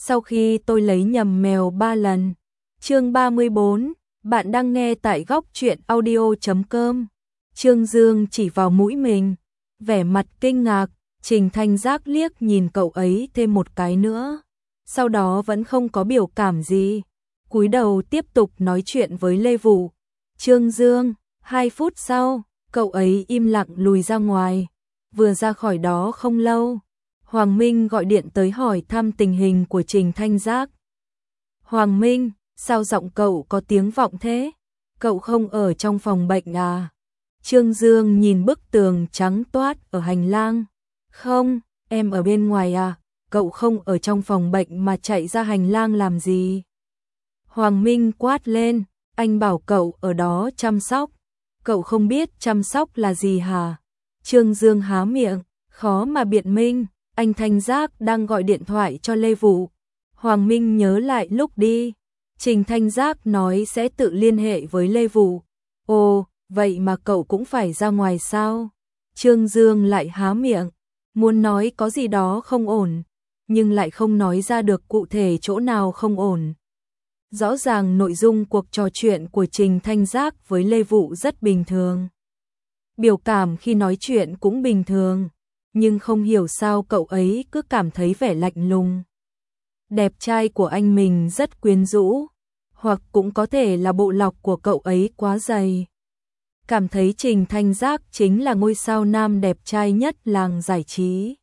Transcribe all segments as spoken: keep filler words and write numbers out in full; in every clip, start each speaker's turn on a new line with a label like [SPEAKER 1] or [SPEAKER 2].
[SPEAKER 1] sau khi tôi lấy nhầm mèo ba lần. Chương ba mươi bốn, bạn đang nghe tại góc truyện audio chấm com. Trương Dương chỉ vào mũi mình, vẻ mặt kinh ngạc, Trình Thanh Giác liếc nhìn cậu ấy thêm một cái nữa. Sau đó vẫn không có biểu cảm gì, cúi đầu tiếp tục nói chuyện với Lê Vũ. Trương Dương, hai phút sau, cậu ấy im lặng lùi ra ngoài. Vừa ra khỏi đó không lâu, Hoàng Minh gọi điện tới hỏi thăm tình hình của Trình Thanh Giác. Hoàng Minh, sao giọng cậu có tiếng vọng thế? Cậu không ở trong phòng bệnh à? Trương Dương nhìn bức tường trắng toát ở hành lang. Không, em ở bên ngoài à? Cậu không ở trong phòng bệnh mà chạy ra hành lang làm gì? Hoàng Minh quát lên, anh bảo cậu ở đó chăm sóc. Cậu không biết chăm sóc là gì hả? Trương Dương há miệng, khó mà biện minh. Anh Thanh Giác đang gọi điện thoại cho Lê Vũ. Hoàng Minh nhớ lại lúc đi, Trình Thanh Giác nói sẽ tự liên hệ với Lê Vũ. Ồ, vậy mà cậu cũng phải ra ngoài sao? Trương Dương lại há miệng, muốn nói có gì đó không ổn, nhưng lại không nói ra được cụ thể chỗ nào không ổn. Rõ ràng nội dung cuộc trò chuyện của Trình Thanh Giác với Lê Vũ rất bình thường. Biểu cảm khi nói chuyện cũng bình thường, nhưng không hiểu sao cậu ấy cứ cảm thấy vẻ lạnh lùng. Đẹp trai của anh mình rất quyến rũ, hoặc cũng có thể là bộ lọc của cậu ấy quá dày. Cảm thấy Trình Thanh Giác chính là ngôi sao nam đẹp trai nhất làng giải trí.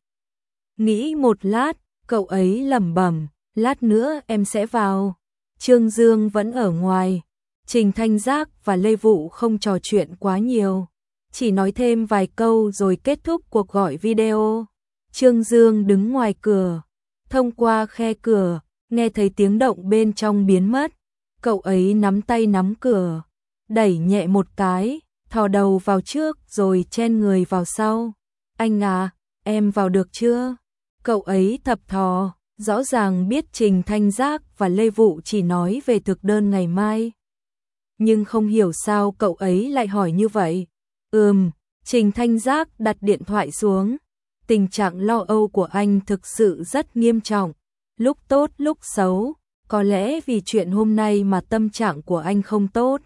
[SPEAKER 1] Nghĩ một lát, cậu ấy lẩm bẩm, lát nữa em sẽ vào. Trương Dương vẫn ở ngoài, Trình Thanh Giác và Lê Vũ không trò chuyện quá nhiều, chỉ nói thêm vài câu rồi kết thúc cuộc gọi video. Trương Dương đứng ngoài cửa, thông qua khe cửa, nghe thấy tiếng động bên trong biến mất. Cậu ấy nắm tay nắm cửa, đẩy nhẹ một cái, thò đầu vào trước rồi chen người vào sau. Anh à, em vào được chưa? Cậu ấy thập thò, rõ ràng biết Trình Thanh Giác và Lê Vũ chỉ nói về thực đơn ngày mai. Nhưng không hiểu sao cậu ấy lại hỏi như vậy. Ừm, Trình Thanh Giác đặt điện thoại xuống. Tình trạng lo âu của anh thực sự rất nghiêm trọng, lúc tốt lúc xấu, có lẽ vì chuyện hôm nay mà tâm trạng của anh không tốt.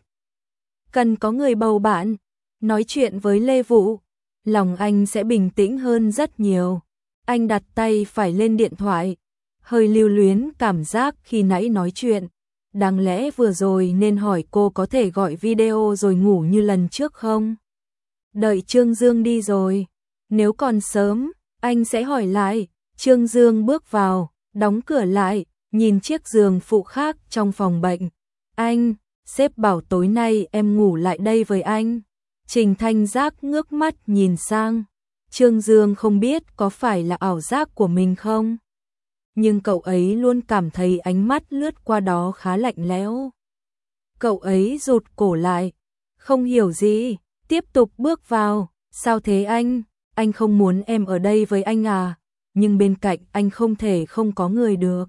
[SPEAKER 1] Cần có người bầu bạn, nói chuyện với Lê Vũ, lòng anh sẽ bình tĩnh hơn rất nhiều. Anh đặt tay phải lên điện thoại, hơi lưu luyến cảm giác khi nãy nói chuyện. Đáng lẽ vừa rồi nên hỏi cô có thể gọi video rồi ngủ như lần trước không? Đợi Trương Dương đi rồi, nếu còn sớm, anh sẽ hỏi lại. Trương Dương bước vào, đóng cửa lại, nhìn chiếc giường phụ khác trong phòng bệnh. Anh, sếp bảo tối nay em ngủ lại đây với anh. Trình Thanh Giác ngước mắt nhìn sang. Trương Dương không biết có phải là ảo giác của mình không, nhưng cậu ấy luôn cảm thấy ánh mắt lướt qua đó khá lạnh lẽo. Cậu ấy rụt cổ lại, không hiểu gì, tiếp tục bước vào. Sao thế anh? Anh không muốn em ở đây với anh à? Nhưng bên cạnh anh không thể không có người được.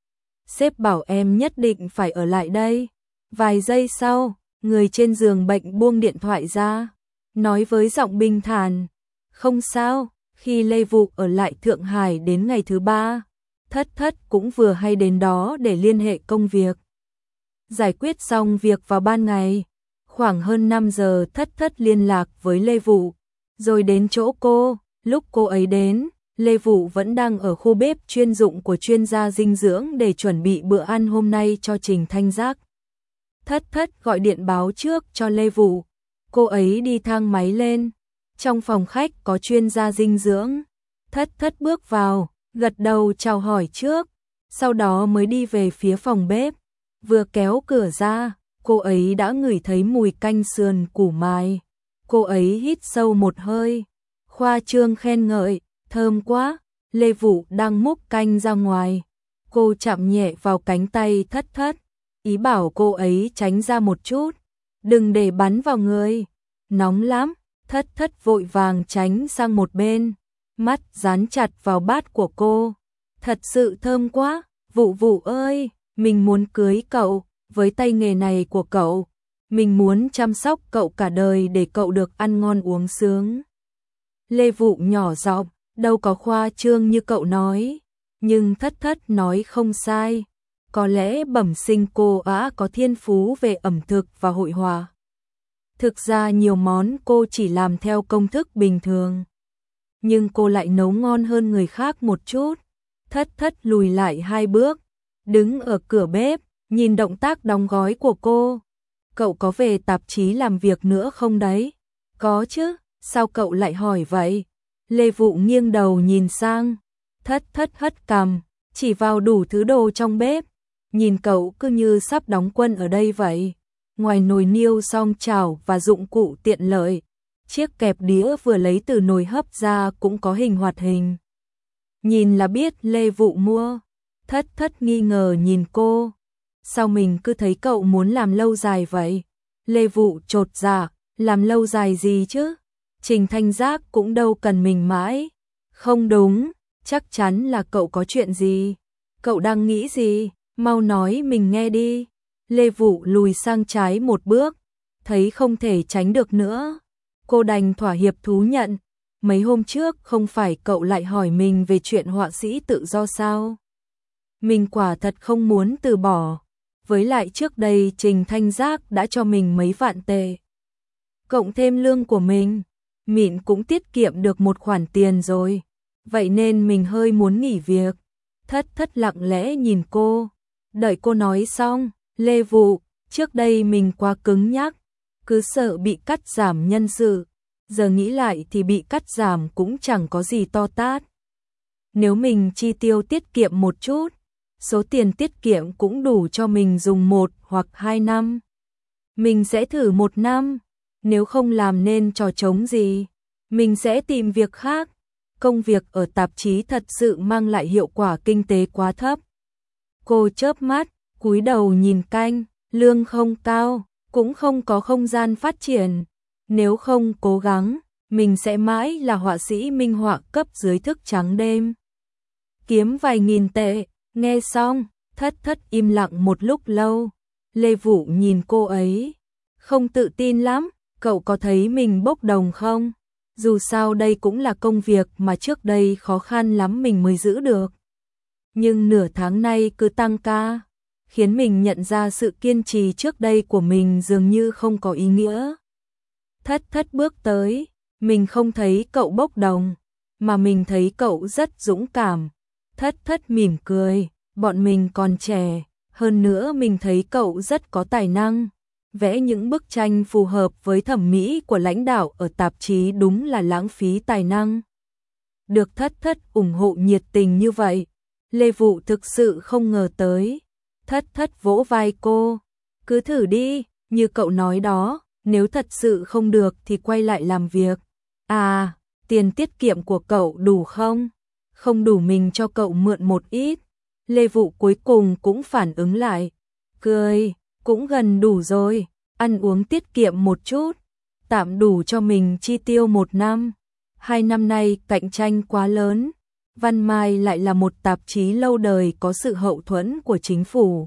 [SPEAKER 1] Sếp bảo em nhất định phải ở lại đây. Vài giây sau, người trên giường bệnh buông điện thoại ra, nói với giọng bình thản, không sao, khi Lê Vũ ở lại Thượng Hải đến ngày thứ ba, Thất Thất cũng vừa hay đến đó để liên hệ công việc. Giải quyết xong việc vào ban ngày, khoảng hơn năm giờ Thất Thất liên lạc với Lê Vũ, rồi đến chỗ cô. Lúc cô ấy đến, Lê Vũ vẫn đang ở khu bếp chuyên dụng của chuyên gia dinh dưỡng để chuẩn bị bữa ăn hôm nay cho Trình Thanh Giác. Thất Thất gọi điện báo trước cho Lê Vũ, cô ấy đi thang máy lên. Trong phòng khách có chuyên gia dinh dưỡng. Thất Thất bước vào, gật đầu chào hỏi trước, sau đó mới đi về phía phòng bếp. Vừa kéo cửa ra, cô ấy đã ngửi thấy mùi canh sườn củ mài. Cô ấy hít sâu một hơi, khoa trương khen ngợi, thơm quá. Lê Vũ đang múc canh ra ngoài, cô chạm nhẹ vào cánh tay Thất Thất, ý bảo cô ấy tránh ra một chút, đừng để bắn vào người, nóng lắm. Thất Thất vội vàng tránh sang một bên, mắt dán chặt vào bát của cô. Thật sự thơm quá, Vũ Vũ ơi, mình muốn cưới cậu, với tay nghề này của cậu, mình muốn chăm sóc cậu cả đời để cậu được ăn ngon uống sướng. Lê Vũ nhỏ giọng, đâu có khoa trương như cậu nói. Nhưng thất thất nói không sai. Có lẽ bẩm sinh cô á có thiên phú về ẩm thực và hội họa. Thực ra nhiều món cô chỉ làm theo công thức bình thường. Nhưng cô lại nấu ngon hơn người khác một chút. Thất thất lùi lại hai bước, đứng ở cửa bếp, nhìn động tác đóng gói của cô. Cậu có về tạp chí làm việc nữa không đấy? Có chứ, sao cậu lại hỏi vậy? Lê Vụ nghiêng đầu nhìn sang. Thất thất hất cằm, chỉ vào đủ thứ đồ trong bếp. Nhìn cậu cứ như sắp đóng quân ở đây vậy. Ngoài nồi niêu song chảo và dụng cụ tiện lợi, chiếc kẹp đĩa vừa lấy từ nồi hấp ra cũng có hình hoạt hình. Nhìn là biết Lê Vụ mua. Thất thất nghi ngờ nhìn cô. Sao mình cứ thấy cậu muốn làm lâu dài vậy? Lê Vụ chột dạ, làm lâu dài gì chứ? Trình Thanh Giác cũng đâu cần mình mãi. Không đúng, chắc chắn là cậu có chuyện gì. Cậu đang nghĩ gì? Mau nói mình nghe đi. Lê Vụ lùi sang trái một bước, thấy không thể tránh được nữa. Cô đành thỏa hiệp thú nhận. Mấy hôm trước không phải cậu lại hỏi mình về chuyện họa sĩ tự do sao? Mình quả thật không muốn từ bỏ. Với lại trước đây Trình Thanh Giác đã cho mình mấy vạn tệ. Cộng thêm lương của mình, Mịn cũng tiết kiệm được một khoản tiền rồi. Vậy nên mình hơi muốn nghỉ việc. Thất thất lặng lẽ nhìn cô. Đợi cô nói xong, Lê Vụ, trước đây mình quá cứng nhắc, cứ sợ bị cắt giảm nhân sự. Giờ nghĩ lại thì bị cắt giảm cũng chẳng có gì to tát. Nếu mình chi tiêu tiết kiệm một chút, số tiền tiết kiệm cũng đủ cho mình dùng một hoặc hai năm. Mình sẽ thử một năm, nếu không làm nên trò trống gì, mình sẽ tìm việc khác. Công việc ở tạp chí thật sự mang lại hiệu quả kinh tế quá thấp. Cô chớp mắt, cúi đầu nhìn canh, lương không cao, cũng không có không gian phát triển. Nếu không cố gắng, mình sẽ mãi là họa sĩ minh họa cấp dưới thức trắng đêm. Kiếm vài nghìn tệ, nghe xong, thất thất im lặng một lúc lâu. Lê Vụ nhìn cô ấy, không tự tin lắm, cậu có thấy mình bốc đồng không? Dù sao đây cũng là công việc mà trước đây khó khăn lắm mình mới giữ được. Nhưng nửa tháng nay cứ tăng ca, khiến mình nhận ra sự kiên trì trước đây của mình dường như không có ý nghĩa. Thất thất bước tới, mình không thấy cậu bốc đồng, mà mình thấy cậu rất dũng cảm. Thất thất mỉm cười, bọn mình còn trẻ, hơn nữa mình thấy cậu rất có tài năng. Vẽ những bức tranh phù hợp với thẩm mỹ của lãnh đạo ở tạp chí đúng là lãng phí tài năng. Được thất thất ủng hộ nhiệt tình như vậy, Lê Vụ thực sự không ngờ tới. Thất thất vỗ vai cô, cứ thử đi, như cậu nói đó, nếu thật sự không được thì quay lại làm việc. À, tiền tiết kiệm của cậu đủ không? Không đủ mình cho cậu mượn một ít. Lê Vụ cuối cùng cũng phản ứng lại, cười, cũng gần đủ rồi, ăn uống tiết kiệm một chút, tạm đủ cho mình chi tiêu một năm. Hai năm nay cạnh tranh quá lớn, Văn Mai lại là một tạp chí lâu đời có sự hậu thuẫn của chính phủ.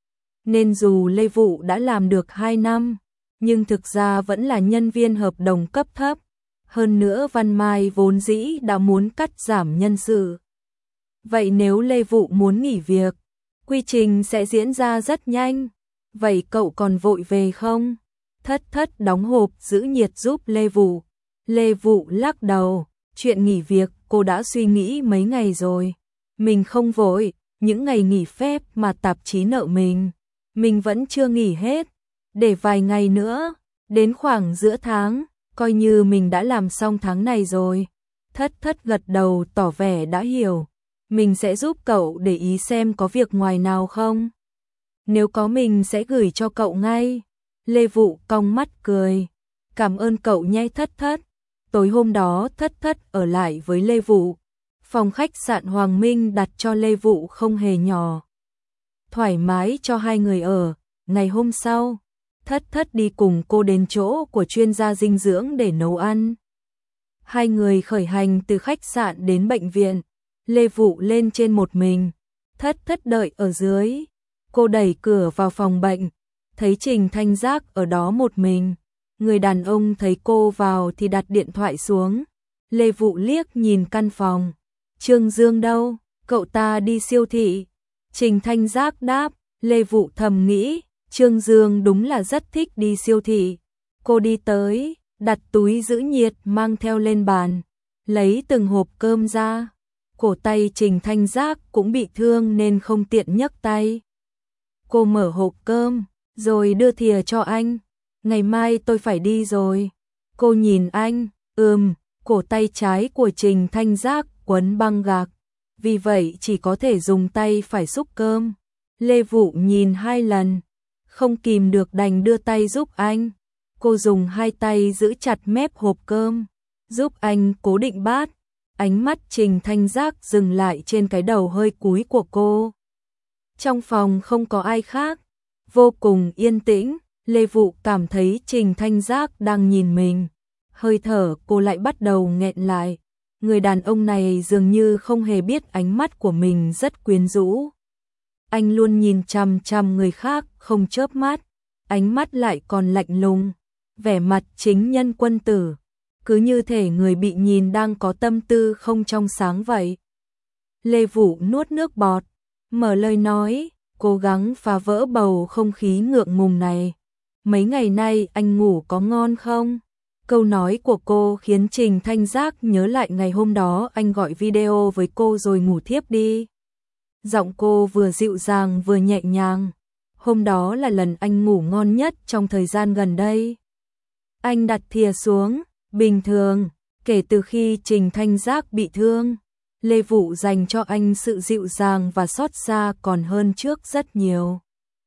[SPEAKER 1] Nên dù Lê Vụ đã làm được hai năm, nhưng thực ra vẫn là nhân viên hợp đồng cấp thấp. Hơn nữa Văn Mai vốn dĩ đã muốn cắt giảm nhân sự. Vậy nếu Lê Vụ muốn nghỉ việc, quy trình sẽ diễn ra rất nhanh. Vậy cậu còn vội về không? Thất thất đóng hộp giữ nhiệt giúp Lê Vụ. Lê Vụ lắc đầu, chuyện nghỉ việc cô đã suy nghĩ mấy ngày rồi. Mình không vội, những ngày nghỉ phép mà tạp chí nợ mình, mình vẫn chưa nghỉ hết. Để vài ngày nữa, đến khoảng giữa tháng, coi như mình đã làm xong tháng này rồi. Thất thất gật đầu tỏ vẻ đã hiểu. Mình sẽ giúp cậu để ý xem có việc ngoài nào không. Nếu có mình sẽ gửi cho cậu ngay. Lê Vụ cong mắt cười. Cảm ơn cậu nhé thất thất. Tối hôm đó thất thất ở lại với Lê Vụ. Phòng khách sạn Hoàng Minh đặt cho Lê Vụ không hề nhỏ. Thoải mái cho hai người ở. Ngày hôm sau, thất thất đi cùng cô đến chỗ của chuyên gia dinh dưỡng để nấu ăn. Hai người khởi hành từ khách sạn đến bệnh viện. Lê Vụ lên trên một mình, thất thất đợi ở dưới. Cô đẩy cửa vào phòng bệnh, thấy Trình Thanh Giác ở đó một mình. Người đàn ông thấy cô vào thì đặt điện thoại xuống. Lê Vụ liếc nhìn căn phòng. Trương Dương đâu? cậu ta đi siêu thị. Trình Thanh Giác đáp, Lê Vụ thầm nghĩ, Trương Dương đúng là rất thích đi siêu thị. Cô đi tới, đặt túi giữ nhiệt mang theo lên bàn, lấy từng hộp cơm ra. Cổ tay Trình Thanh Giác cũng bị thương nên không tiện nhấc tay. Cô mở hộp cơm, rồi đưa thìa cho anh. Ngày mai tôi phải đi rồi. Cô nhìn anh, ừm, cổ tay trái của Trình Thanh Giác quấn băng gạc, vì vậy chỉ có thể dùng tay phải xúc cơm. Lê Vụ nhìn hai lần, không kìm được đành đưa tay giúp anh. Cô dùng hai tay giữ chặt mép hộp cơm, giúp anh cố định bát. Ánh mắt Trình Thanh Giác dừng lại trên cái đầu hơi cúi của cô. Trong phòng không có ai khác, vô cùng yên tĩnh. Lê Vụ cảm thấy Trình Thanh Giác đang nhìn mình. Hơi thở cô lại bắt đầu nghẹn lại. Người đàn ông này dường như không hề biết ánh mắt của mình rất quyến rũ. Anh luôn nhìn chằm chằm người khác không chớp mắt, ánh mắt lại còn lạnh lùng, vẻ mặt chính nhân quân tử, cứ như thể người bị nhìn đang có tâm tư không trong sáng vậy. Lê Vụ nuốt nước bọt, mở lời nói, cố gắng phá vỡ bầu không khí ngượng ngùng này. Mấy ngày nay anh ngủ có ngon không? Câu nói của cô khiến Trình Thanh Giác nhớ lại ngày hôm đó anh gọi video với cô rồi ngủ thiếp đi. Giọng cô vừa dịu dàng vừa nhẹ nhàng. Hôm đó là lần anh ngủ ngon nhất trong thời gian gần đây. Anh đặt thìa xuống, bình thường, kể từ khi Trình Thanh Giác bị thương, Lê Vụ dành cho anh sự dịu dàng và xót xa còn hơn trước rất nhiều.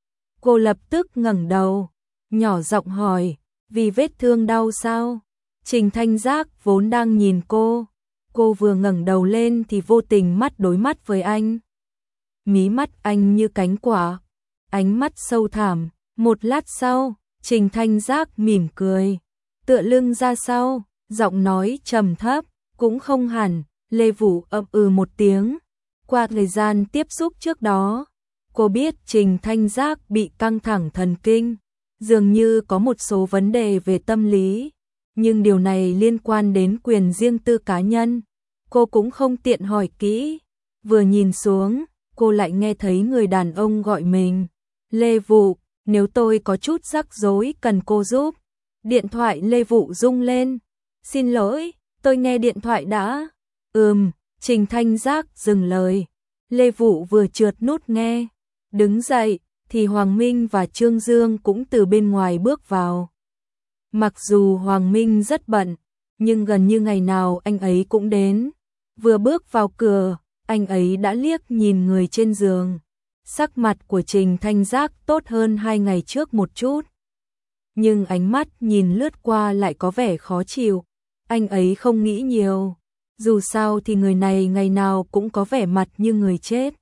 [SPEAKER 1] Cô lập tức ngẩng đầu, nhỏ giọng hỏi, vì vết thương đau sao? Trình Thanh Giác vốn đang nhìn cô, cô vừa ngẩng đầu lên thì vô tình mắt đối mắt với anh. Mí mắt anh như cánh quả, ánh mắt sâu thẳm. Một lát sau, Trình Thanh Giác mỉm cười, tựa lưng ra sau, giọng nói trầm thấp, cũng không hẳn. Lê Vụ ậm ừ một tiếng. Qua thời gian tiếp xúc trước đó, cô biết Trình Thanh Giác bị căng thẳng thần kinh, dường như có một số vấn đề về tâm lý, nhưng điều này liên quan đến quyền riêng tư cá nhân. Cô cũng không tiện hỏi kỹ. Vừa nhìn xuống, cô lại nghe thấy người đàn ông gọi mình. Lê Vụ, nếu tôi có chút rắc rối cần cô giúp. Điện thoại Lê Vụ rung lên. Xin lỗi, tôi nghe điện thoại đã. Ừm, Trình Thanh Giác dừng lời. Lê Vụ vừa trượt nút nghe, đứng dậy, thì Hoàng Minh và Trương Dương cũng từ bên ngoài bước vào. Mặc dù Hoàng Minh rất bận, nhưng gần như ngày nào anh ấy cũng đến. Vừa bước vào cửa, anh ấy đã liếc nhìn người trên giường. Sắc mặt của Trình Thanh Giác tốt hơn hai ngày trước một chút, nhưng ánh mắt nhìn lướt qua lại có vẻ khó chịu. Anh ấy không nghĩ nhiều, dù sao thì người này ngày nào cũng có vẻ mặt như người chết.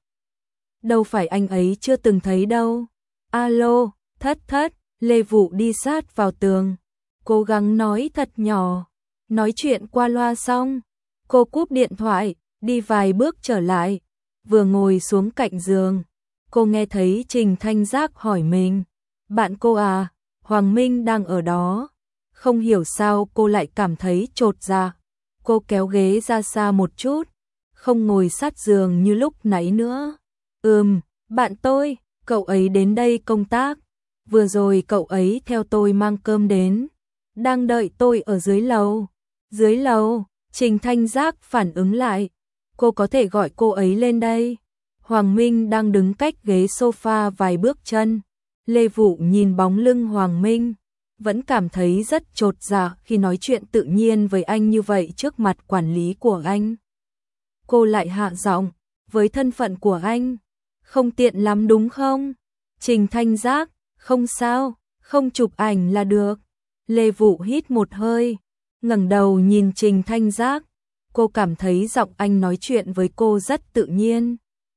[SPEAKER 1] Đâu phải anh ấy chưa từng thấy đâu. Alo, Thất Thất. Lê Vụ đi sát vào tường, cố gắng nói thật nhỏ. Nói chuyện qua loa xong, cô cúp điện thoại, đi vài bước trở lại. Vừa ngồi xuống cạnh giường, cô nghe thấy Trình Thanh Giác hỏi mình, bạn cô à? Hoàng Minh đang ở đó. Không hiểu sao cô lại cảm thấy chột dạ. Cô kéo ghế ra xa một chút, không ngồi sát giường như lúc nãy nữa. Ừm, bạn tôi, cậu ấy đến đây công tác. Vừa rồi cậu ấy theo tôi mang cơm đến, đang đợi tôi ở dưới lầu. Dưới lầu, Trình Thanh Giác phản ứng lại. Cô có thể gọi cô ấy lên đây. Hoàng Minh đang đứng cách ghế sofa vài bước chân. Lê Vụ nhìn bóng lưng Hoàng Minh, vẫn cảm thấy rất chột dạ khi nói chuyện tự nhiên với anh như vậy trước mặt quản lý của anh. Cô lại hạ giọng, với thân phận của anh, không tiện lắm đúng không? Trình Thanh Giác, không sao, không chụp ảnh là được. Lê Vụ hít một hơi, ngẩng đầu nhìn Trình Thanh Giác. Cô cảm thấy giọng anh nói chuyện với cô rất tự nhiên.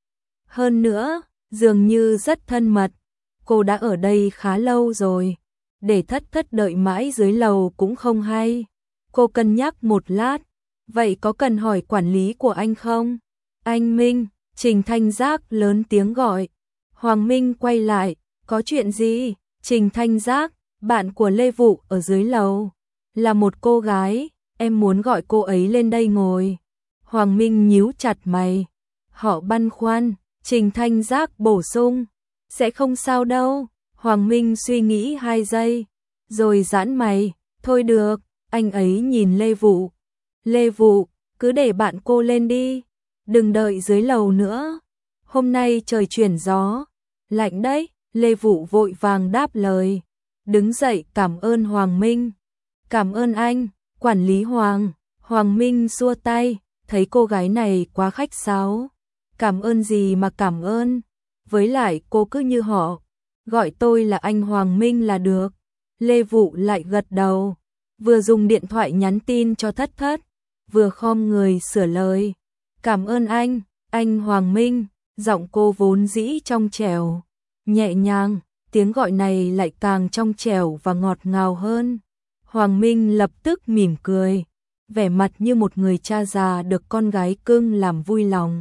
[SPEAKER 1] Hơn nữa, dường như rất thân mật. Cô đã ở đây khá lâu rồi, để Thất Thất đợi mãi dưới lầu cũng không hay. Cô cân nhắc một lát, vậy có cần hỏi quản lý của anh không? Anh Minh. Trình Thanh Giác lớn tiếng gọi. Hoàng Minh quay lại, có chuyện gì? Trình Thanh Giác, bạn của Lê Vụ ở dưới lầu, là một cô gái, em muốn gọi cô ấy lên đây ngồi. Hoàng Minh nhíu chặt mày, Họ băn khoăn, Trình Thanh Giác bổ sung, sẽ không sao đâu. Hoàng Minh suy nghĩ hai giây, rồi giãn mày, thôi được, anh ấy nhìn Lê Vụ. Lê Vụ, cứ để bạn cô lên đi, đừng đợi dưới lầu nữa. Hôm nay trời chuyển gió, lạnh đấy. Lê Vụ vội vàng đáp lời, đứng dậy cảm ơn Hoàng Minh. Cảm ơn anh, quản lý Hoàng. Hoàng Minh xua tay, thấy cô gái này quá khách sáo. Cảm ơn gì mà cảm ơn, với lại cô cứ như họ, gọi tôi là anh Hoàng Minh là được. Lê Vụ lại gật đầu, vừa dùng điện thoại nhắn tin cho Thất Thất, vừa khom người sửa lời. Cảm ơn anh, anh Hoàng Minh. Giọng cô vốn dĩ trong trẻo, nhẹ nhàng, tiếng gọi này lại càng trong trẻo và ngọt ngào hơn. Hoàng Minh lập tức mỉm cười, vẻ mặt như một người cha già được con gái cưng làm vui lòng.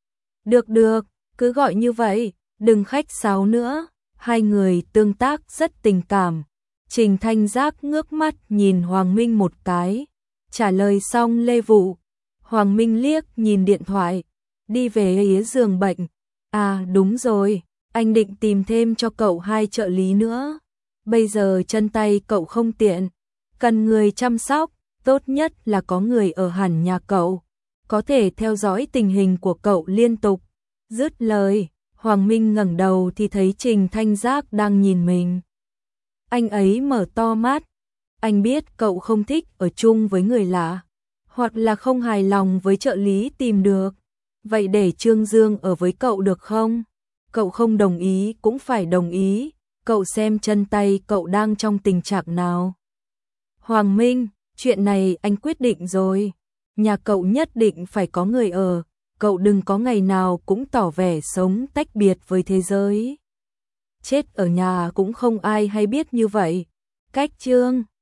[SPEAKER 1] Được được, cứ gọi như vậy, đừng khách sáo nữa. Hai người tương tác rất tình cảm. Trình Thanh Giác ngước mắt nhìn Hoàng Minh một cái, trả lời xong Lê Vụ. Hoàng Minh liếc nhìn điện thoại, đi về phía giường bệnh. À đúng rồi, anh định tìm thêm cho cậu hai trợ lý nữa. Bây giờ chân tay cậu không tiện, cần người chăm sóc, tốt nhất là có người ở hẳn nhà cậu, có thể theo dõi tình hình của cậu liên tục. Dứt lời, Hoàng Minh ngẩng đầu thì thấy Trình Thanh Giác đang nhìn mình. Anh ấy mở to mắt, anh biết cậu không thích ở chung với người lạ, hoặc là không hài lòng với trợ lý tìm được. Vậy để Trương Dương ở với cậu được không? Cậu không đồng ý cũng phải đồng ý, cậu xem chân tay cậu đang trong tình trạng nào. Hoàng Minh, chuyện này anh quyết định rồi, nhà cậu nhất định phải có người ở, cậu đừng có ngày nào cũng tỏ vẻ sống tách biệt với thế giới. Chết ở nhà cũng không ai hay biết như vậy. Cách Trương